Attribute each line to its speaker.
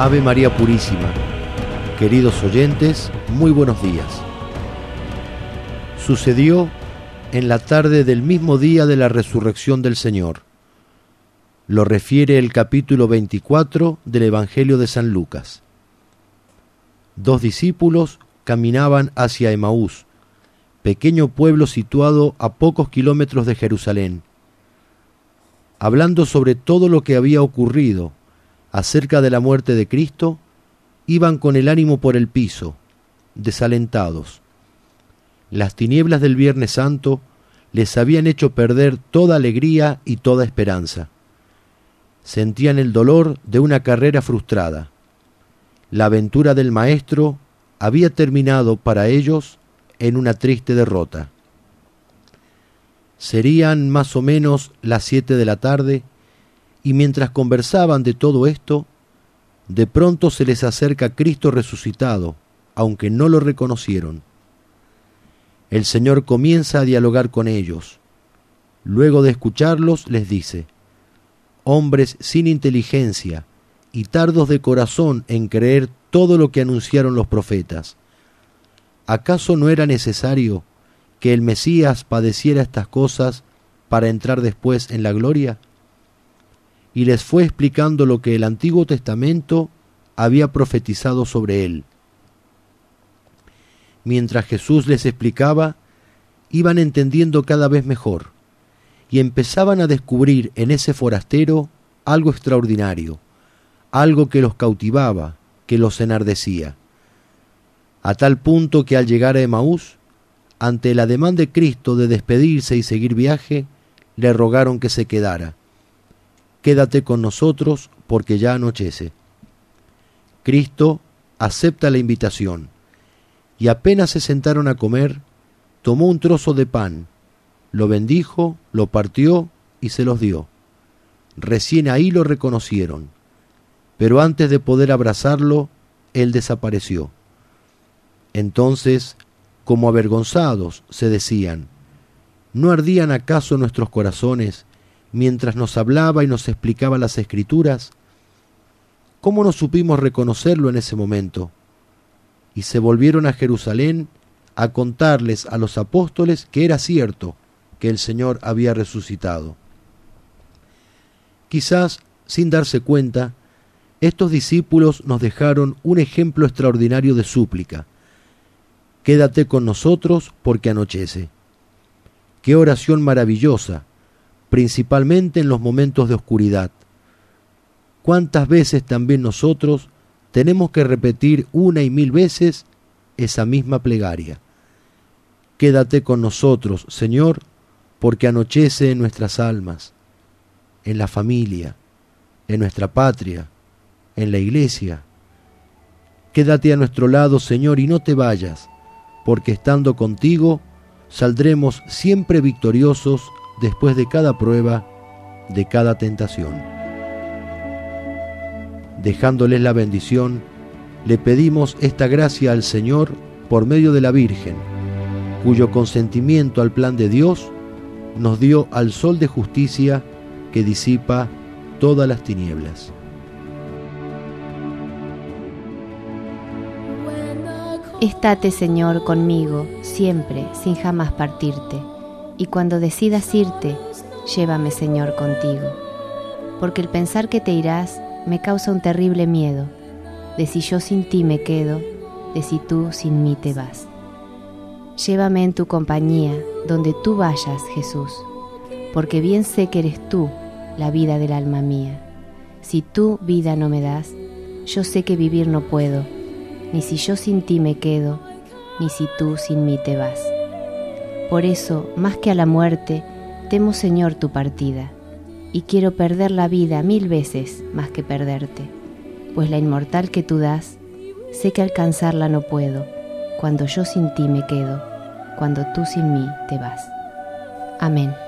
Speaker 1: Ave María Purísima. Queridos oyentes, muy buenos días. Sucedió en la tarde del mismo día de la resurrección del Señor. Lo refiere el capítulo 24 del Evangelio de San Lucas. 2 discípulos caminaban hacia Emaús, pequeño pueblo situado a pocos kilómetros de Jerusalén, hablando sobre todo lo que había ocurrido acerca de la muerte de Cristo. Iban con el ánimo por el piso, desalentados. Las tinieblas del Viernes Santo les habían hecho perder toda alegría y toda esperanza. Sentían el dolor de una carrera frustrada. La aventura del Maestro había terminado para ellos en una triste derrota. Serían más o menos las 7 de la tarde, y mientras conversaban de todo esto, de pronto se les acerca Cristo resucitado, aunque no lo reconocieron. El Señor comienza a dialogar con ellos. Luego de escucharlos, les dice: hombres sin inteligencia y tardos de corazón en creer todo lo que anunciaron los profetas. ¿Acaso no era necesario que el Mesías padeciera estas cosas para entrar después en la gloria? Y les fue explicando lo que el Antiguo Testamento había profetizado sobre él. Mientras Jesús les explicaba, iban entendiendo cada vez mejor, y empezaban a descubrir en ese forastero algo extraordinario, algo que los cautivaba, que los enardecía, a tal punto que al llegar a Emaús, ante el ademán de Cristo de despedirse y seguir viaje, le rogaron que se quedara. Quédate con nosotros porque ya anochece. Cristo acepta la invitación, y apenas se sentaron a comer, tomó un trozo de pan, lo bendijo, lo partió y se los dio. Recién ahí lo reconocieron, pero antes de poder abrazarlo, él desapareció. Entonces, como avergonzados, se decían: ¿no ardían acaso nuestros corazones mientras nos hablaba y nos explicaba las Escrituras? ¿Cómo no supimos reconocerlo en ese momento? Y se volvieron a Jerusalén a contarles a los apóstoles que era cierto que el Señor había resucitado. Quizás, sin darse cuenta, estos discípulos nos dejaron un ejemplo extraordinario de súplica. Quédate con nosotros porque anochece. Qué oración maravillosa, principalmente en los momentos de oscuridad. ¿Cuántas veces también nosotros tenemos que repetir 1 y 1000 veces esa misma plegaria? Quédate con nosotros, Señor, porque anochece en nuestras almas, en la familia, en nuestra patria, en la iglesia. Quédate a nuestro lado, Señor, y no te vayas, porque estando contigo saldremos siempre victoriosos después de cada prueba, de cada tentación. Dejándoles la bendición, le pedimos esta gracia al Señor por medio de la Virgen, cuyo consentimiento al plan de Dios nos dio al sol de justicia que disipa todas las tinieblas.
Speaker 2: Estate, Señor, conmigo, siempre, sin jamás partirte. Y cuando decidas irte, llévame, Señor, contigo. Porque el pensar que te irás me causa un terrible miedo, de si yo sin ti me quedo, de si tú sin mí te vas. Llévame en tu compañía, donde tú vayas, Jesús, porque bien sé que eres tú la vida del alma mía. Si tú vida no me das, yo sé que vivir no puedo, ni si yo sin ti me quedo, ni si tú sin mí te vas. Por eso, más que a la muerte, temo, Señor, tu partida, y quiero perder la vida 1000 veces más que perderte, pues la inmortal que tú das, sé que alcanzarla no puedo, cuando yo sin ti me quedo, cuando tú sin mí te vas. Amén.